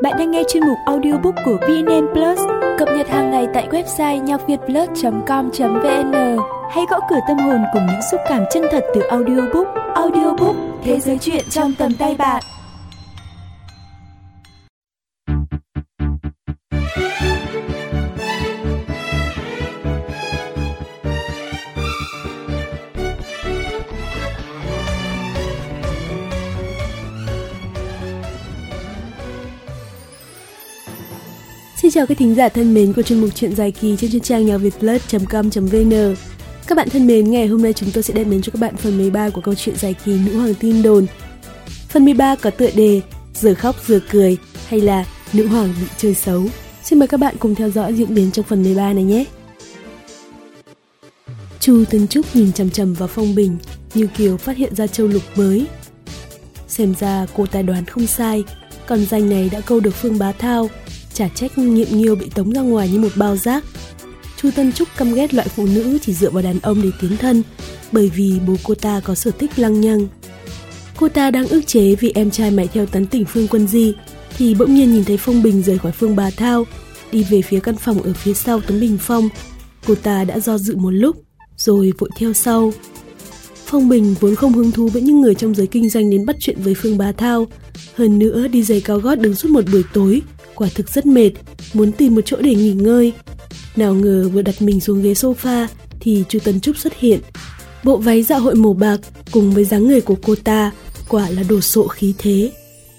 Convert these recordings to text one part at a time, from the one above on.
Bạn đang nghe chuyên mục audiobook của VNN Plus, cập nhật hàng ngày tại website nhocvietplus.com.vn. Hãy gõ cửa tâm hồn cùng những xúc cảm chân thật từ audiobook. Audiobook, thế giới truyện trong tầm tay bạn. Xin chào các thính giả thân mến của chuyên mục truyện dài kỳ trên trang nhocvietplus.com.vn. Các bạn thân mến, ngày hôm nay chúng tôi sẽ đem đến cho các bạn phần 13 của câu chuyện dài kỳ Nữ Hoàng Tin Đồn. Phần 13 có tựa đề Giờ khóc giờ cười hay là Nữ Hoàng bị chơi xấu. Xin mời các bạn cùng theo dõi diễn biến trong phần 13 này nhé. Chu Tân Trúc nhìn chằm chằm vào Phong Bình như kiểu phát hiện ra châu lục mới. Xem ra cô ta đoán không sai, con danh này đã câu được Phương Bá Thao. Chả trách Nhiệm Nghiêu bị tống ra ngoài như một bao rác. Chu Tân Trúc căm ghét loại phụ nữ chỉ dựa vào đàn ông để tiến thân, bởi vì bố cô ta có sở thích lăng nhăng. Cô ta đang ức chế vì em trai mải theo tán tỉnh Phương Quân Di, thì bỗng nhiên nhìn thấy Phong Bình rời khỏi Phương Bá Thao, đi về phía căn phòng ở phía sau tấm bình phong. Cô ta đã do dự một lúc, rồi vội theo sau. Phong Bình vốn không hứng thú với những người trong giới kinh doanh đến bắt chuyện với Phương Bá Thao. Hơn nữa đi giày cao gót đứng suốt một buổi tối, quả thực rất mệt, muốn tìm một chỗ để nghỉ ngơi. Nào ngờ vừa đặt mình xuống ghế sofa thì Chu Tân Trúc xuất hiện. Bộ váy dạ hội màu bạc cùng với dáng người của cô ta quả là đồ sộ khí thế.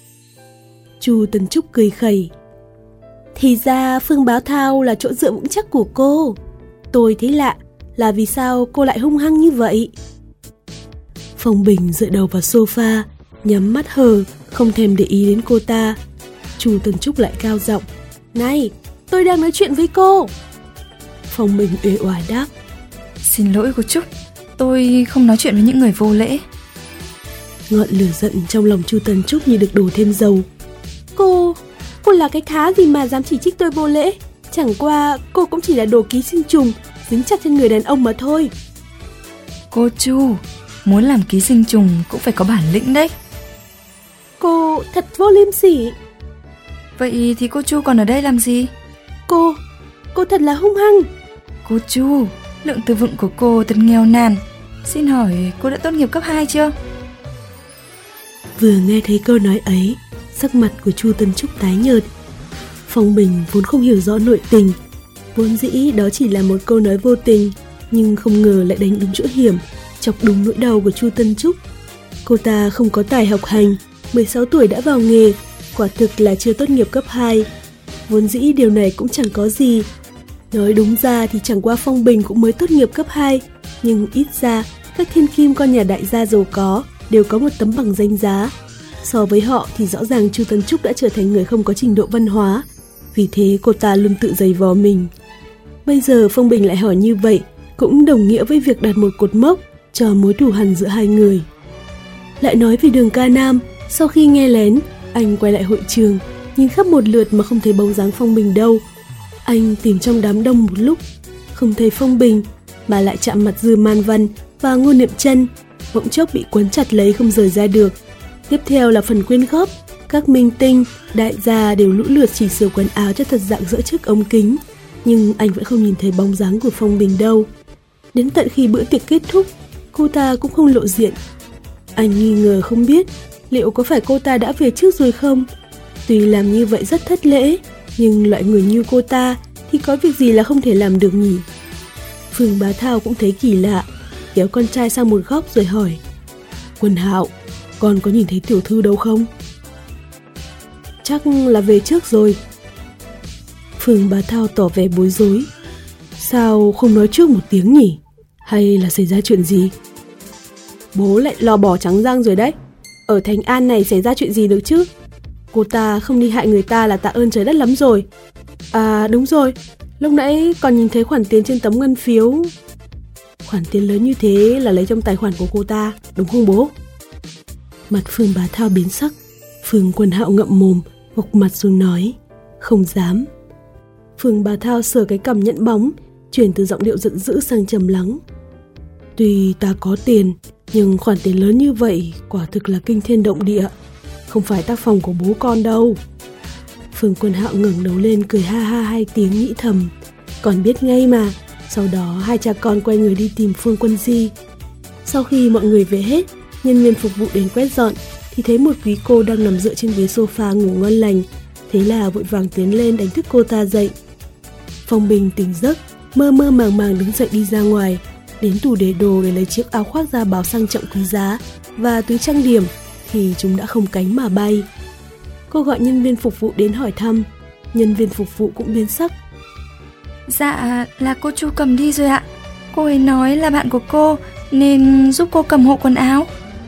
Chu Tân Trúc cười khẩy. Thì ra Phương Bá Thao là chỗ dựa vững chắc của cô. Tôi thấy lạ là vì sao cô lại hung hăng như vậy. Phong Bình dựa đầu vào sofa, nhắm mắt hờ, không thèm để ý đến cô ta. Chu Tân Trúc lại cao giọng. Này, tôi đang nói chuyện với cô. Phong Bình uể oải đáp. Xin lỗi cô Trúc, tôi không nói chuyện với những người vô lễ. Ngọn lửa giận trong lòng Chu Tân Trúc như được đổ thêm dầu. Cô là cái thá gì mà dám chỉ trích tôi vô lễ? Chẳng qua cô cũng chỉ là đồ ký sinh trùng dính chặt trên người đàn ông mà thôi. Cô Chu, muốn làm ký sinh trùng cũng phải có bản lĩnh đấy. Cô thật vô liêm sỉ. Vậy thì cô Chu còn ở đây làm gì? Cô thật là hung hăng. Cô Chu, lượng từ vựng của cô thật nghèo nàn. Xin hỏi cô đã tốt nghiệp cấp 2 chưa? Vừa nghe thấy câu nói ấy, sắc mặt của Chu Tân Trúc tái nhợt. Phong Bình vốn không hiểu rõ nội tình, vốn dĩ đó chỉ là một câu nói vô tình, nhưng không ngờ lại đánh đúng chỗ hiểm, chọc đúng nỗi đau của Chu Tân Trúc. Cô ta không có tài học hành, 16 tuổi đã vào nghề, quả thực là chưa tốt nghiệp cấp 2. Vốn dĩ điều này cũng chẳng có gì. Nói đúng ra thì chẳng qua Phong Bình cũng mới tốt nghiệp cấp 2, nhưng ít ra các thiên kim con nhà đại gia giàu có đều có một tấm bằng danh giá. So với họ thì rõ ràng Chu Tân Trúc đã trở thành người không có trình độ văn hóa. Vì thế cô ta luôn tự giày vò mình. Bây giờ Phong Bình lại hỏi như vậy cũng đồng nghĩa với việc đặt một cột mốc cho mối thù hằn giữa hai người. Lại nói về Đường Ca Nam, sau khi nghe lén, anh quay lại hội trường, nhìn khắp một lượt mà không thấy bóng dáng Phong Bình đâu. Anh tìm trong đám đông một lúc, không thấy Phong Bình, mà lại chạm mặt Dư Man Văn và Ngô Niệm Chân, bỗng chốc bị quấn chặt lấy không rời ra được. Tiếp theo là phần quyên góp, các minh tinh, đại gia đều lũ lượt chỉnh sửa quần áo cho thật dạng dỡ trước ống kính, nhưng anh vẫn không nhìn thấy bóng dáng của Phong Bình đâu. Đến tận khi bữa tiệc kết thúc, cô ta cũng không lộ diện. Anh nghi ngờ không biết liệu có phải cô ta đã về trước rồi không? Tuy làm như vậy rất thất lễ, nhưng loại người như cô ta thì có việc gì là không thể làm được nhỉ? Phương Bá Thao cũng thấy kỳ lạ, kéo con trai sang một góc rồi hỏi. Quân Hạo, con có nhìn thấy tiểu thư đâu không? Chắc là về trước rồi. Phương Bá Thao tỏ vẻ bối rối. Sao không nói trước một tiếng nhỉ? Hay là xảy ra chuyện gì? Bố lại lò bỏ trắng răng rồi đấy. Ở Thành An này xảy ra chuyện gì được chứ? Cô ta không đi hại người ta là tạ ơn trời đất lắm rồi. À đúng rồi, lúc nãy còn nhìn thấy khoản tiền trên tấm ngân phiếu. Khoản tiền lớn như thế là lấy trong tài khoản của cô ta, đúng không bố? Mặt Phương Bá Thao biến sắc. Phương Quân Hạo ngậm mồm, gục mặt xuống nói. Không dám. Phương Bá Thao sờ cái cằm nhẫn bóng, chuyển từ giọng điệu giận dữ sang trầm lắng. Tuy ta có tiền, nhưng khoản tiền lớn như vậy quả thực là kinh thiên động địa. Không phải tác phong của bố con đâu. Phương Quân Hạo ngẩng đầu lên cười ha ha hai tiếng nghĩ thầm. Còn biết ngay mà. Sau đó hai cha con quay người đi tìm Phương Quân Di. Sau khi mọi người về hết, nhân viên phục vụ đến quét dọn thì thấy một quý cô đang nằm dựa trên ghế sofa ngủ ngon lành. Thế là vội vàng tiến lên đánh thức cô ta dậy. Phong Bình tỉnh giấc, mơ mơ màng màng đứng dậy đi ra ngoài, đến tủ để đồ để lấy chiếc áo khoác da bào sang trọng quý giá và túi trang điểm thì chúng đã không cánh mà bay. Cô gọi nhân viên phục vụ đến hỏi thăm. Nhân viên phục vụ cũng biến sắc. Dạ là cô Chu cầm đi rồi ạ. Cô ấy nói là bạn của cô nên giúp cô cầm hộ quần áo.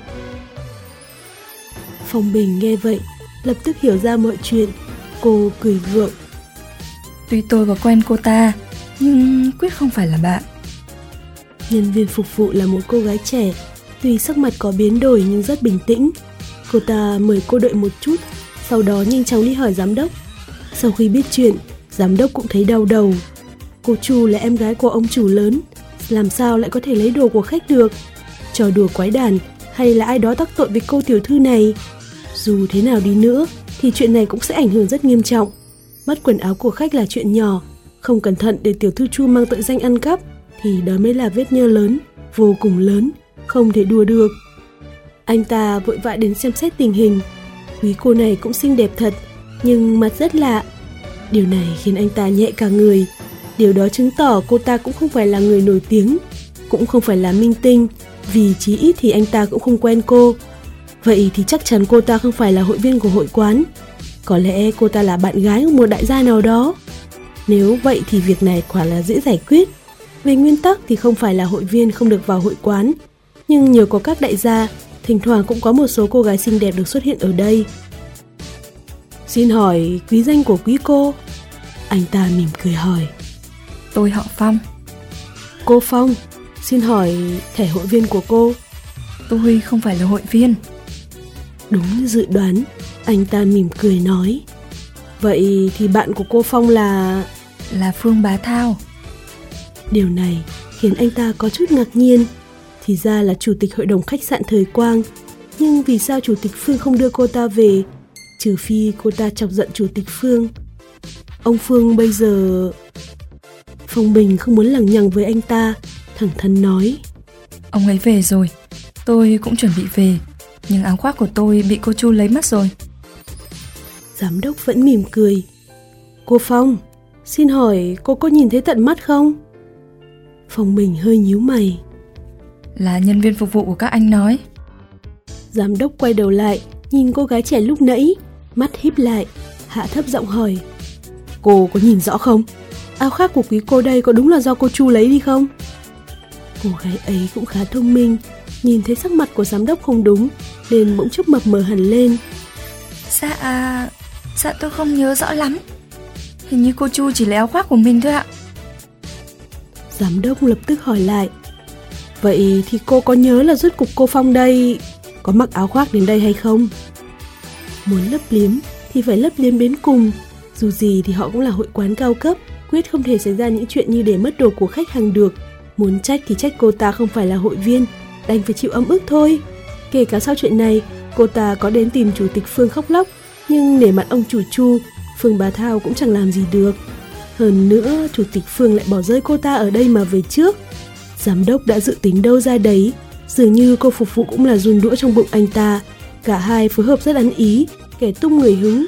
Phong Bình nghe vậy lập tức hiểu ra mọi chuyện. Cô cười gượng. Tuy tôi có quen cô ta nhưng quyết không phải là bạn. Nhân viên phục vụ là một cô gái trẻ, tuy sắc mặt có biến đổi nhưng rất bình tĩnh. Cô ta mời cô đợi một chút, sau đó nhanh chóng đi hỏi giám đốc. Sau khi biết chuyện, giám đốc cũng thấy đau đầu. Cô Chu là em gái của ông chủ lớn, làm sao lại có thể lấy đồ của khách được? Trò đùa quái đản hay là ai đó tác tội với cô tiểu thư này? Dù thế nào đi nữa thì chuyện này cũng sẽ ảnh hưởng rất nghiêm trọng. Mất quần áo của khách là chuyện nhỏ, không cẩn thận để tiểu thư Chu mang tội danh ăn cắp thì đó mới là vết nhơ lớn, vô cùng lớn, không thể đùa được. Anh ta vội vã đến xem xét tình hình. Quý cô này cũng xinh đẹp thật, nhưng mặt rất lạ. Điều này khiến anh ta nhẹ cả người. Điều đó chứng tỏ cô ta cũng không phải là người nổi tiếng, cũng không phải là minh tinh, vì chí ít thì anh ta cũng không quen cô. Vậy thì chắc chắn cô ta không phải là hội viên của hội quán. Có lẽ cô ta là bạn gái của một đại gia nào đó. Nếu vậy thì việc này quả là dễ giải quyết. Về nguyên tắc thì không phải là hội viên không được vào hội quán, nhưng nhờ có các đại gia, thỉnh thoảng cũng có một số cô gái xinh đẹp được xuất hiện ở đây. Xin hỏi quý danh của quý cô? Anh ta mỉm cười hỏi. Tôi họ Phong. Cô Phong, xin hỏi thẻ hội viên của cô? Tôi không phải là hội viên. Đúng như dự đoán, anh ta mỉm cười nói. Vậy thì bạn của cô Phong là Phương Bá Thao. Điều này khiến anh ta có chút ngạc nhiên. Thì ra là chủ tịch hội đồng khách sạn Thời Quang. Nhưng vì sao chủ tịch Phương không đưa cô ta về? Trừ phi cô ta chọc giận chủ tịch Phương. Ông Phương bây giờ... Phong Bình không muốn lằng nhằng với anh ta, thẳng thắn nói. Ông ấy về rồi, tôi cũng chuẩn bị về, nhưng áo khoác của tôi bị cô Chu lấy mất rồi. Giám đốc vẫn mỉm cười. Cô Phong, xin hỏi cô có nhìn thấy tận mắt không? Phong Bình hơi nhíu mày. Là nhân viên phục vụ của các anh nói. Giám đốc quay đầu lại, nhìn cô gái trẻ lúc nãy, mắt híp lại, hạ thấp giọng hỏi. Cô có nhìn rõ không? Áo khoác của quý cô đây có đúng là do cô Chu lấy đi không? Cô gái ấy cũng khá thông minh, nhìn thấy sắc mặt của giám đốc không đúng nên bỗng chốc mập mờ hẳn lên. Dạ tôi không nhớ rõ lắm. Hình như cô Chu chỉ lấy áo khoác của mình thôi ạ. Giám đốc lập tức hỏi lại. Vậy thì cô có nhớ là rốt cuộc cô Phong đây có mặc áo khoác đến đây hay không? Muốn lấp liếm thì phải lấp liếm đến cùng. Dù gì thì họ cũng là hội quán cao cấp, quyết không thể xảy ra những chuyện như để mất đồ của khách hàng được. Muốn trách thì trách cô ta không phải là hội viên, đành phải chịu ấm ức thôi. Kể cả sau chuyện này, cô ta có đến tìm chủ tịch Phương khóc lóc, nhưng nể mặt ông chủ Chu, Phương Bá Thao cũng chẳng làm gì được. Hơn nữa, chủ tịch Phương lại bỏ rơi cô ta ở đây mà về trước. Giám đốc đã dự tính đâu ra đấy, dường như cô phục vụ cũng là giun đũa trong bụng anh ta. Cả hai phối hợp rất ăn ý, kẻ tung người hứng.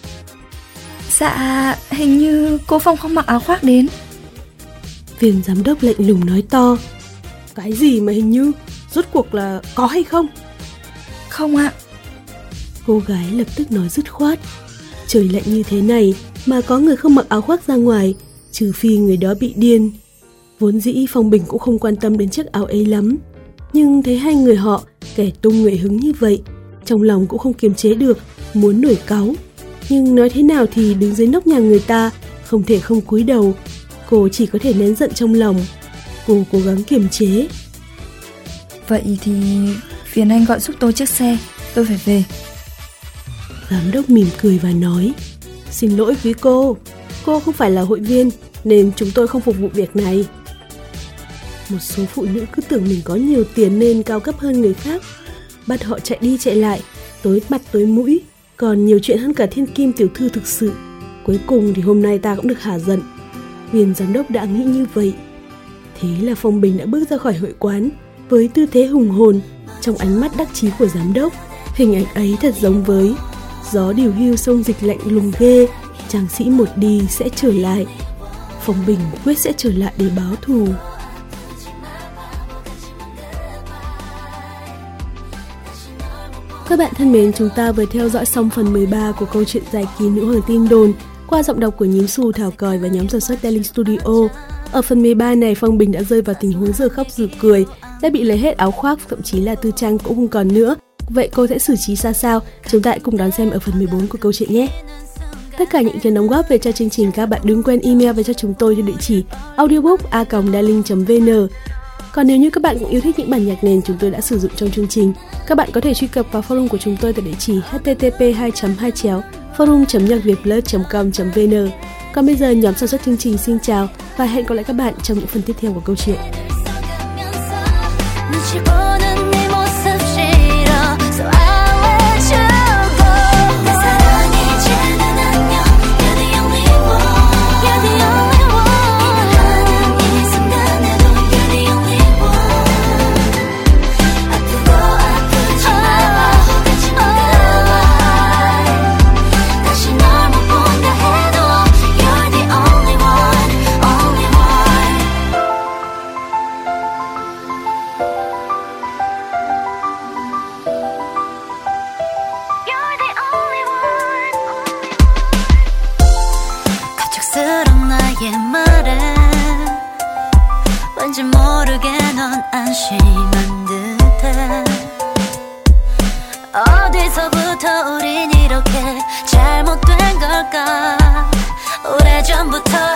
Dạ, hình như cô Phong không mặc áo khoác đến. Viên giám đốc lạnh lùng nói to. Cái gì mà hình như? Rốt cuộc là có hay không? Không ạ. Cô gái lập tức nói dứt khoát. Trời lạnh như thế này mà có người không mặc áo khoác ra ngoài, trừ phi người đó bị điên. Vốn dĩ Phong Bình cũng không quan tâm đến chiếc áo ấy lắm, nhưng thấy hai người họ kẻ tung người hứng như vậy, trong lòng cũng không kiềm chế được, muốn nổi cáu. Nhưng nói thế nào thì đứng dưới nóc nhà người ta, không thể không cúi đầu. Cô chỉ có thể nén giận trong lòng. Cô cố gắng kiềm chế. Vậy thì phiền anh gọi giúp tôi chiếc xe, tôi phải về. Giám đốc mỉm cười và nói. Xin lỗi quý cô không phải là hội viên nên chúng tôi không phục vụ việc này. Một số phụ nữ cứ tưởng mình có nhiều tiền nên cao cấp hơn người khác, bắt họ chạy đi chạy lại, tối mặt tối mũi, còn nhiều chuyện hơn cả thiên kim tiểu thư thực sự. cuối cùng thì hôm nay ta cũng được hả giận. Viên giám đốc đã nghĩ như vậy. Thế là Phong Bình đã bước ra khỏi hội quán với tư thế hùng hồn, trong ánh mắt đắc chí của giám đốc. Hình ảnh ấy thật giống với gió điều hưu sông dịch lạnh lùng ghê, tráng sĩ một đi sẽ trở lại. Phong Bình quyết sẽ trở lại để báo thù. Các bạn thân mến, chúng ta vừa theo dõi xong phần 13 của câu chuyện dài kỳ Nữ Hoàng Tin Đồn qua giọng đọc của Nhím Xù, Thảo Còi và nhóm sản xuất Darling Studio. Ở phần 13 này, Phong Bình đã rơi vào tình huống giờ khóc giờ cười, đã bị lấy hết áo khoác, thậm chí là tư trang cũng không còn nữa. Vậy cô sẽ xử trí ra sao? Chúng ta hãy cùng đón xem ở phần 14 của câu chuyện nhé. Tất cả những ý kiến đóng góp về cho chương trình, các bạn đừng quên email về cho chúng tôi theo địa chỉ audiobook@darling.vn. Còn nếu như các bạn cũng yêu thích những bản nhạc nền chúng tôi đã sử dụng trong chương trình, các bạn có thể truy cập vào forum của chúng tôi tại địa chỉ http://forum.nhacvietplus.com.vn. Còn bây giờ, nhóm sản xuất chương trình xin chào và hẹn gặp lại các bạn trong những phần tiếp theo của câu chuyện. 왠지 모르게 넌 안심한 듯해. 어디서부터 우린 이렇게 잘못된 걸까? 오래전부터